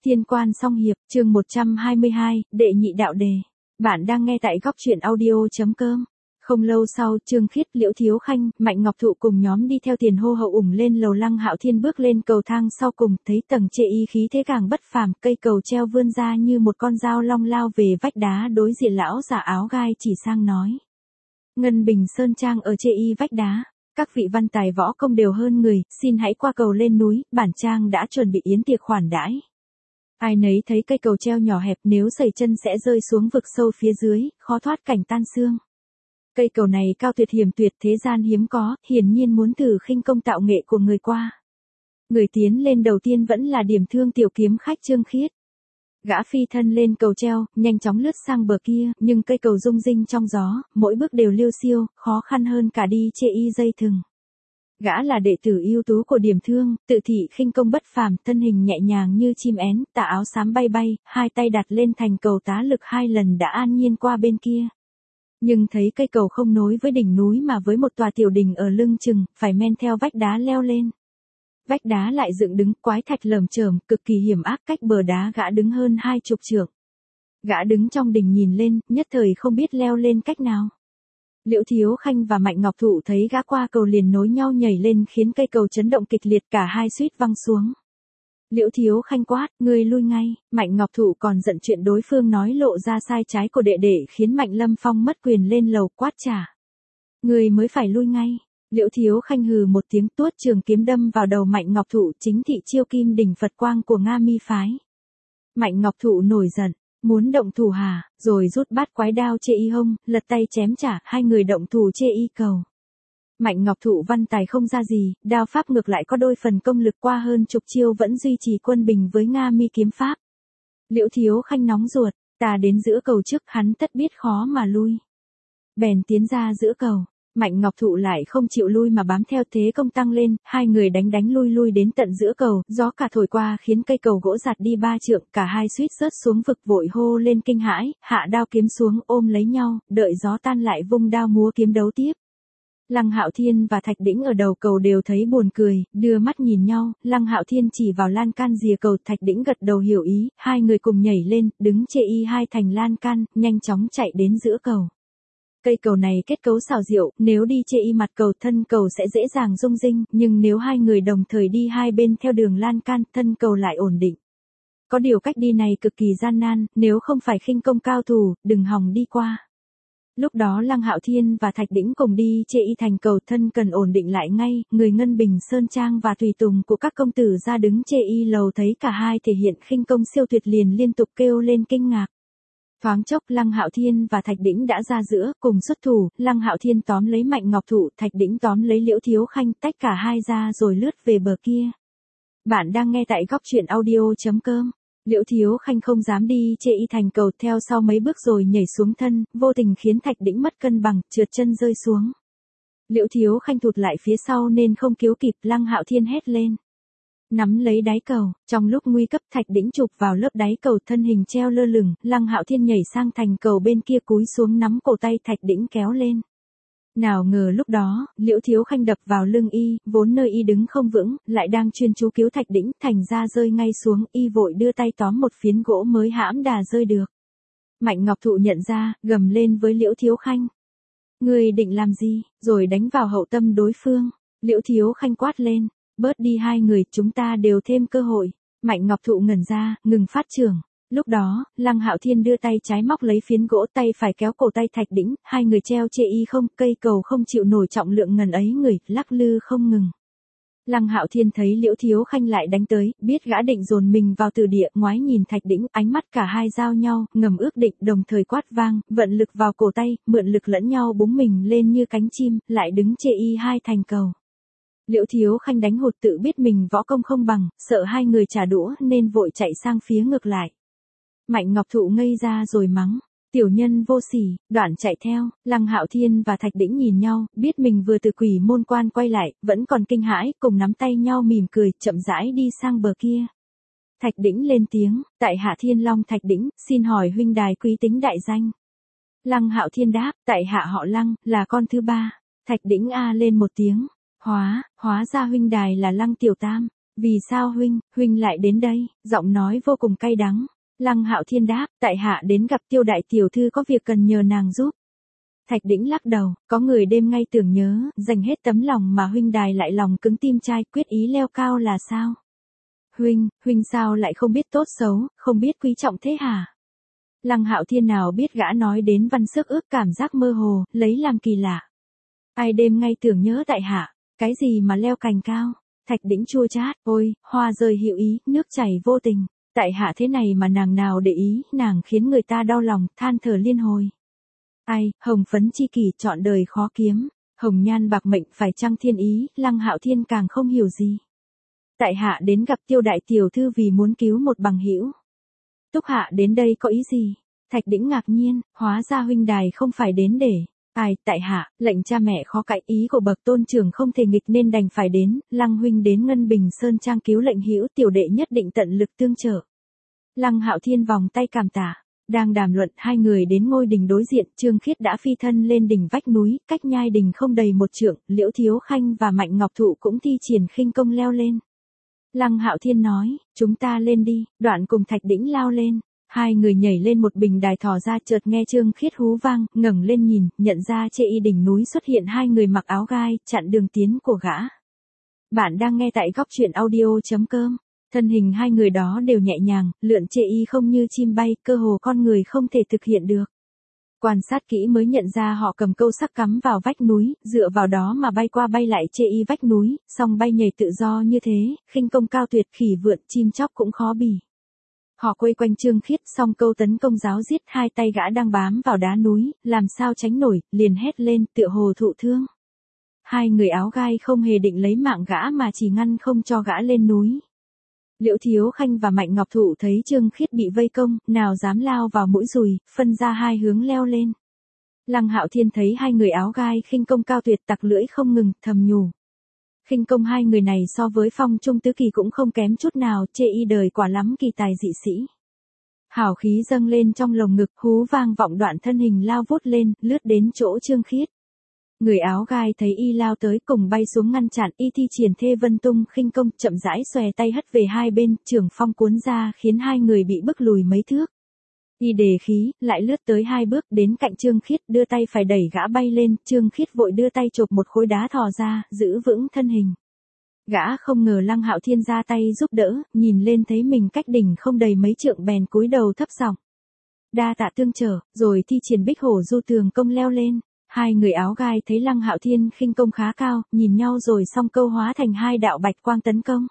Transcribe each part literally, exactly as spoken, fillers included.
Thiên Quan Song Hiệp, chương một trăm hai mươi hai, Đệ Nhị Đạo Đề. Bạn đang nghe tại góc truyện audio.com. Không lâu sau, Trương Khiết, Liễu Thiếu Khanh, Mạnh Ngọc Thụ cùng nhóm đi theo Tiền Hô Hậu ủng lên lầu. Lăng Hạo Thiên bước lên cầu thang sau cùng, thấy tầng chê y khí thế càng bất phàm, cây cầu treo vươn ra như một con dao long lao về vách đá. Đối diện lão giả áo gai chỉ sang nói: Ngân Bình Sơn Trang ở chê y vách đá. Các vị văn tài võ công đều hơn người, xin hãy qua cầu lên núi, bản trang đã chuẩn bị yến tiệc khoản đãi. Ai nấy thấy cây cầu treo nhỏ hẹp, nếu sẩy chân sẽ rơi xuống vực sâu phía dưới, khó thoát cảnh tan xương. Cây cầu này cao tuyệt hiểm tuyệt, thế gian hiếm có, hiển nhiên muốn thử khinh công tạo nghệ của người qua. Người tiến lên đầu tiên vẫn là Điểm Thương tiểu kiếm khách Trương Khiết. Gã phi thân lên cầu treo, nhanh chóng lướt sang bờ kia, nhưng cây cầu rung rinh trong gió, mỗi bước đều liêu xiêu, khó khăn hơn cả đi chê y dây thừng. Gã là đệ tử ưu tú của Điểm Thương, tự thị khinh công bất phàm, thân hình nhẹ nhàng như chim én, tà áo xám bay bay, hai tay đặt lên thành cầu tá lực hai lần đã an nhiên qua bên kia. Nhưng thấy cây cầu không nối với đỉnh núi mà với một tòa tiểu đình ở lưng chừng, phải men theo vách đá leo lên. Vách đá lại dựng đứng, quái thạch lởm chởm, cực kỳ hiểm ác, cách bờ đá gã đứng hơn hai chục trượng. Gã đứng trong đình nhìn lên, nhất thời không biết leo lên cách nào. Liễu Thiếu Khanh và Mạnh Ngọc Thụ thấy gã qua cầu liền nối nhau nhảy lên, khiến cây cầu chấn động kịch liệt, cả hai suýt văng xuống. Liễu Thiếu Khanh quát: Ngươi lui ngay. Mạnh Ngọc Thụ còn giận chuyện đối phương nói lộ ra sai trái của đệ đệ, khiến Mạnh Lâm Phong mất quyền lên lầu quát trả: Ngươi mới phải lui ngay. Liễu Thiếu Khanh hừ một tiếng, tuốt trường kiếm đâm vào đầu Mạnh Ngọc Thụ, chính thị chiêu Kim Đỉnh Phật Quang của Nga Mi phái. Mạnh Ngọc Thụ nổi giận, muốn động thủ hả, rồi rút bát quái đao chê y hông, lật tay chém trả, hai người động thủ chê y cầu. Mạnh Ngọc Thụ văn tài không ra gì, đao pháp ngược lại có đôi phần công lực, qua hơn chục chiêu vẫn duy trì quân bình với Nga Mi kiếm pháp. Liễu Thiếu Khanh nóng ruột, ta đến giữa cầu trước, hắn tất biết khó mà lui. Bèn tiến ra giữa cầu. Mạnh Ngọc Thụ lại không chịu lui mà bám theo, thế công tăng lên, hai người đánh đánh lui lui đến tận giữa cầu, gió cả thổi qua khiến cây cầu gỗ giạt đi ba trượng, cả hai suýt rớt xuống vực, vội hô lên kinh hãi, hạ đao kiếm xuống ôm lấy nhau, đợi gió tan lại vung đao múa kiếm đấu tiếp. Lăng Hạo Thiên và Thạch Đĩnh ở đầu cầu đều thấy buồn cười, đưa mắt nhìn nhau, Lăng Hạo Thiên chỉ vào lan can rìa cầu, Thạch Đĩnh gật đầu hiểu ý, hai người cùng nhảy lên, đứng chê y hai thành lan can, nhanh chóng chạy đến giữa cầu. Cây cầu này kết cấu xảo diệu, nếu đi chê y mặt cầu, thân cầu sẽ dễ dàng rung rinh, nhưng nếu hai người đồng thời đi hai bên theo đường lan can, thân cầu lại ổn định. Có điều cách đi này cực kỳ gian nan, nếu không phải khinh công cao thủ, đừng hòng đi qua. Lúc đó Lăng Hạo Thiên và Thạch Đĩnh cùng đi chê y thành cầu, thân cần ổn định lại ngay, người Ngân Bình Sơn Trang và tùy tùng của các công tử ra đứng chê y lầu thấy cả hai thể hiện khinh công siêu tuyệt liền liên tục kêu lên kinh ngạc. Thoáng chốc Lăng Hạo Thiên và Thạch Đĩnh đã ra giữa, cùng xuất thủ, Lăng Hạo Thiên tóm lấy Mạnh Ngọc Thụ, Thạch Đĩnh tóm lấy Liễu Thiếu Khanh, tách cả hai ra rồi lướt về bờ kia. Bạn đang nghe tại góc truyện audio.com. Liễu Thiếu Khanh không dám đi chê y thành cầu, theo sau mấy bước rồi nhảy xuống thân, vô tình khiến Thạch Đĩnh mất cân bằng, trượt chân rơi xuống. Liễu Thiếu Khanh thụt lại phía sau nên không cứu kịp, Lăng Hạo Thiên hét lên: Nắm lấy đáy cầu, trong lúc nguy cấp Thạch Đĩnh chụp vào lớp đáy cầu, thân hình treo lơ lửng, Lăng Hạo Thiên nhảy sang thành cầu bên kia cúi xuống nắm cổ tay Thạch Đĩnh kéo lên. Nào ngờ lúc đó, Liễu Thiếu Khanh đập vào lưng y, vốn nơi y đứng không vững, lại đang chuyên chú cứu Thạch Đĩnh, thành ra rơi ngay xuống, y vội đưa tay tóm một phiến gỗ mới hãm đà rơi được. Mạnh Ngọc Thụ nhận ra, gầm lên với Liễu Thiếu Khanh: Ngươi định làm gì, rồi đánh vào hậu tâm đối phương. Liễu Thiếu Khanh quát lên: Bớt đi hai người, chúng ta đều thêm cơ hội. Mạnh Ngọc Thụ ngẩn ra, ngừng phát chưởng. Lúc đó, Lăng Hạo Thiên đưa tay trái móc lấy phiến gỗ, tay phải kéo cổ tay Thạch Đĩnh, hai người treo chê y không, cây cầu không chịu nổi trọng lượng ngần ấy người, lắc lư không ngừng. Lăng Hạo Thiên thấy Liễu Thiếu Khanh lại đánh tới, biết gã định dồn mình vào từ địa, ngoái nhìn Thạch Đĩnh, ánh mắt cả hai giao nhau, ngầm ước định, đồng thời quát vang, vận lực vào cổ tay, mượn lực lẫn nhau búng mình lên như cánh chim, lại đứng chê y hai thành cầu. Liễu Thiếu Khanh đánh hụt, tự biết mình võ công không bằng, sợ hai người trả đũa nên vội chạy sang phía ngược lại. Mạnh Ngọc Thụ ngây ra rồi mắng: Tiểu nhân vô sỉ, đoạn chạy theo. Lăng Hạo Thiên và Thạch Đĩnh nhìn nhau, biết mình vừa từ quỷ môn quan quay lại, vẫn còn kinh hãi, cùng nắm tay nhau mỉm cười, chậm rãi đi sang bờ kia. Thạch Đĩnh lên tiếng: Tại hạ Thiên Long Thạch Đĩnh, xin hỏi huynh đài quý tính đại danh. Lăng Hạo Thiên đáp: Tại hạ họ Lăng, là con thứ ba. Thạch Đĩnh a lên một tiếng: Hóa, hóa ra huynh đài là Lăng Tiểu Tam. Vì sao huynh, huynh lại đến đây? Giọng nói vô cùng cay đắng. Lăng Hạo Thiên đáp, tại hạ đến gặp Tiêu đại tiểu thư có việc cần nhờ nàng giúp. Thạch Đĩnh lắc đầu, có người đêm ngay tưởng nhớ, dành hết tấm lòng mà huynh đài lại lòng cứng tim trai, quyết ý leo cao là sao? Huynh, huynh sao lại không biết tốt xấu, không biết quý trọng thế hả? Lăng Hạo Thiên nào biết gã nói đến văn sức ước cảm giác mơ hồ, lấy làm kỳ lạ. Ai đêm ngay tưởng nhớ tại hạ, cái gì mà leo cành cao? Thạch Đĩnh chua chát, ôi, hoa rơi hữu ý, nước chảy vô tình. Tại hạ thế này mà nàng nào để ý, nàng khiến người ta đau lòng, than thở liên hồi. Ai, hồng phấn chi kỷ chọn đời khó kiếm, hồng nhan bạc mệnh phải chăng thiên ý, Lăng Hạo Thiên càng không hiểu gì. Tại hạ đến gặp Tiêu đại tiểu thư vì muốn cứu một bằng hữu. Túc hạ đến đây có ý gì? Thạch Đĩnh ngạc nhiên, hóa ra huynh đài không phải đến để. Ai, tại hạ, lệnh cha mẹ khó cãi, ý của bậc tôn trưởng không thể nghịch nên đành phải đến, Lăng huynh đến Ngân Bình Sơn trang cứu lệnh hữu, tiểu đệ nhất định tận lực tương trợ. Lăng Hạo Thiên vòng tay cảm tạ. Đang đàm luận, hai người đến ngôi đình đối diện, Trương Khiết đã phi thân lên đỉnh vách núi, cách nhai đình không đầy một trượng, Liễu Thiếu Khanh và Mạnh Ngọc Thụ cũng thi triển khinh công leo lên. Lăng Hạo Thiên nói, chúng ta lên đi, đoạn cùng Thạch Đĩnh lao lên. Hai người nhảy lên một bình đài thò ra, chợt nghe Trương Khiết hú vang, ngẩng lên nhìn, nhận ra trên y đỉnh núi xuất hiện hai người mặc áo gai, chặn đường tiến của gã. Bạn đang nghe tại góc truyện audio chấm com. Thân hình hai người đó đều nhẹ nhàng, lượn trên y không như chim bay, cơ hồ con người không thể thực hiện được. Quan sát kỹ mới nhận ra họ cầm câu sắc cắm vào vách núi, dựa vào đó mà bay qua bay lại trên y vách núi, song bay nhảy tự do như thế, khinh công cao tuyệt, khỉ vượn chim chóc cũng khó bì. Họ quây quanh Trương Khiết, song câu tấn công giáo giết, hai tay gã đang bám vào đá núi, làm sao tránh nổi, liền hét lên, tựa hồ thụ thương. Hai người áo gai không hề định lấy mạng gã mà chỉ ngăn không cho gã lên núi. Liễu Thiếu Khanh và Mạnh Ngọc Thụ thấy Trương Khiết bị vây công, nào dám lao vào mũi dùi, phân ra hai hướng leo lên. Lăng Hạo Thiên thấy hai người áo gai khinh công cao tuyệt, tặc lưỡi không ngừng, thầm nhủ. Khinh công hai người này so với Phong Trung Tứ Kỳ cũng không kém chút nào, chê y đời quả lắm kỳ tài dị sĩ. Hào khí dâng lên trong lồng ngực, hú vang vọng, đoạn thân hình lao vút lên, lướt đến chỗ Trương Khiết. Người áo gai thấy y lao tới, cùng bay xuống ngăn chặn, y thi triển Thê Vân Tung khinh công, chậm rãi xòe tay hất về hai bên, trường phong cuốn ra khiến hai người bị bức lùi mấy thước. Y đề khí, lại lướt tới hai bước đến cạnh Trương Khiết, đưa tay phải đẩy gã bay lên, Trương Khiết vội đưa tay chộp một khối đá thò ra, giữ vững thân hình. Gã không ngờ Lăng Hạo Thiên ra tay giúp đỡ, nhìn lên thấy mình cách đỉnh không đầy mấy trượng bèn cúi đầu thấp giọng. Đa tạ tương trở, rồi thi triển Bích Hổ Du Tường công leo lên. Hai người áo gai thấy Lăng Hạo Thiên khinh công khá cao, nhìn nhau rồi song câu hóa thành hai đạo bạch quang tấn công.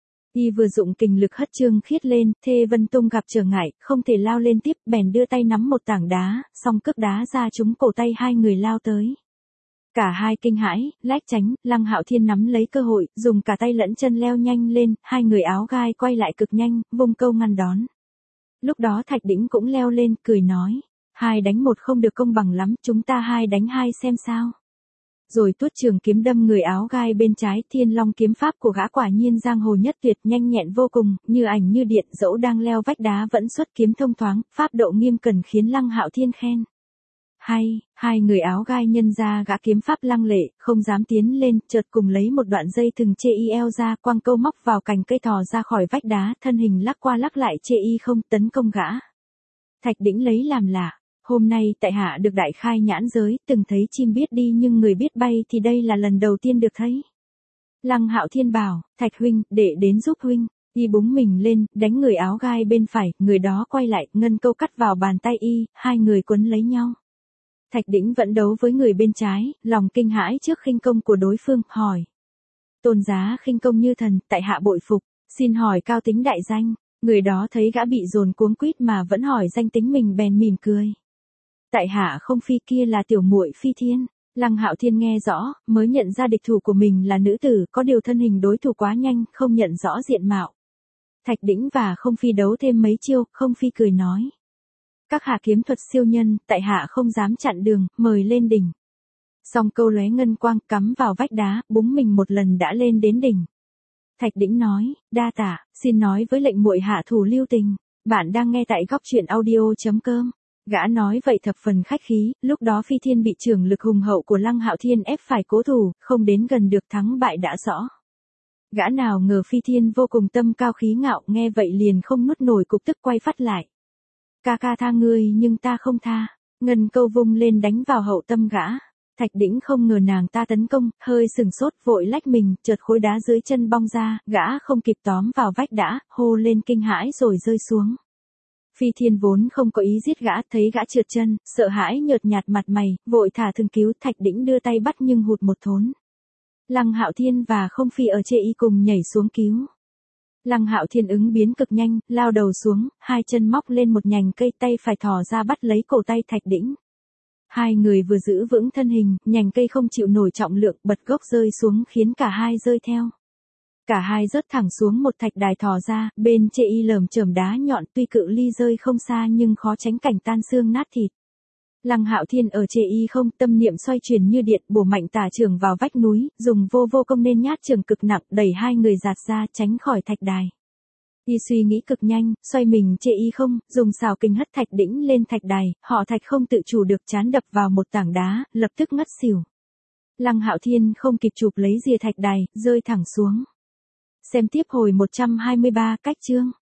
Y vừa dụng kình lực hất Trương Khiết lên, Thê Vân Tung gặp trở ngại, không thể lao lên tiếp, bèn đưa tay nắm một tảng đá, song cước đá ra trúng cổ tay hai người lao tới. Cả hai kinh hãi, lách tránh, Lăng Hạo Thiên nắm lấy cơ hội, dùng cả tay lẫn chân leo nhanh lên, hai người áo gai quay lại cực nhanh, vung câu ngăn đón. Lúc đó Thạch Đĩnh cũng leo lên, cười nói. Hai đánh một không được công bằng lắm, chúng ta hai đánh hai xem sao. Rồi tuốt trường kiếm đâm người áo gai bên trái, Thiên Long kiếm pháp của gã quả nhiên giang hồ nhất tuyệt, nhanh nhẹn vô cùng, như ảnh như điện, dẫu đang leo vách đá vẫn xuất kiếm thông thoáng, pháp độ nghiêm cẩn khiến Lăng Hạo Thiên khen. Hay, hai người áo gai nhân ra gã kiếm pháp lăng lệ, không dám tiến lên, chợt cùng lấy một đoạn dây thừng chê y eo ra, quăng câu móc vào cành cây thò ra khỏi vách đá, thân hình lắc qua lắc lại chê y không tấn công gã. Thạch Đĩnh lấy làm lạ. Hôm nay tại hạ được đại khai nhãn giới, từng thấy chim biết đi nhưng người biết bay thì đây là lần đầu tiên được thấy. Lăng Hạo Thiên bảo, Thạch huynh, để đến giúp huynh. Y búng mình lên, đánh người áo gai bên phải, người đó quay lại, ngân câu cắt vào bàn tay y, hai người quấn lấy nhau. Thạch Đĩnh vẫn đấu với người bên trái, lòng kinh hãi trước khinh công của đối phương, hỏi. Tôn giá khinh công như thần, tại hạ bội phục, xin hỏi cao tính đại danh. Người đó thấy gã bị dồn cuống quýt mà vẫn hỏi danh tính mình bèn mỉm cười. Tại hạ không Phi, kia là tiểu muội Phi Thiên. Lăng Hạo Thiên nghe rõ, mới nhận ra địch thủ của mình là nữ tử, có điều thân hình đối thủ quá nhanh, không nhận rõ diện mạo. Thạch Đĩnh và Không Phi đấu thêm mấy chiêu, Không Phi cười nói. Các hạ kiếm thuật siêu nhân, tại hạ không dám chặn đường, mời lên đỉnh. Song câu lóe ngân quang cắm vào vách đá, búng mình một lần đã lên đến đỉnh. Thạch Đĩnh nói, đa tạ, xin nói với lệnh muội hạ thủ lưu tình. Bạn đang nghe tại góc truyện audio chấm com. Gã nói vậy thập phần khách khí, lúc đó Phi Thiên bị trưởng lực hùng hậu của Lăng Hạo Thiên ép phải cố thủ, không đến gần được, thắng bại đã rõ. Gã nào ngờ Phi Thiên vô cùng tâm cao khí ngạo, nghe vậy liền không nuốt nổi cục tức quay phát lại. Ca ca tha ngươi nhưng ta không tha. Ngân Câu vung lên đánh vào hậu tâm gã. Thạch Đĩnh không ngờ nàng ta tấn công, hơi sừng sốt vội lách mình, chợt khối đá dưới chân bong ra, gã không kịp tóm vào vách đã, hô lên kinh hãi rồi rơi xuống. Phi Thiên vốn không có ý giết gã, thấy gã trượt chân, sợ hãi nhợt nhạt mặt mày, vội thả thương cứu. Thạch Đĩnh đưa tay bắt nhưng hụt một thốn. Lăng Hạo Thiên và Không Phi ở chê y cùng nhảy xuống cứu. Lăng Hạo Thiên ứng biến cực nhanh, lao đầu xuống, hai chân móc lên một nhành cây, tay phải thò ra bắt lấy cổ tay Thạch Đĩnh. Hai người vừa giữ vững thân hình, nhành cây không chịu nổi trọng lượng, bật gốc rơi xuống khiến cả hai rơi theo. Cả hai rớt thẳng xuống một thạch đài thò ra, bên chê y lởm chởm đá nhọn, tuy cự ly rơi không xa nhưng khó tránh cảnh tan xương nát thịt. Lăng Hạo Thiên ở chê y không, tâm niệm xoay chuyển như điện, bổ mạnh tả chưởng vào vách núi, dùng vô vô công nên nhát chưởng cực nặng, đẩy hai người giạt ra tránh khỏi thạch đài. Y suy nghĩ cực nhanh, xoay mình chê y không, dùng xào kình hất Thạch Đĩnh lên thạch đài, họ Thạch không tự chủ được chán đập vào một tảng đá, lập tức ngất xỉu. Lăng Hạo Thiên không kịp chụp lấy rìa thạch đài, rơi thẳng xuống. Xem tiếp hồi một trăm hai mươi ba cách chương.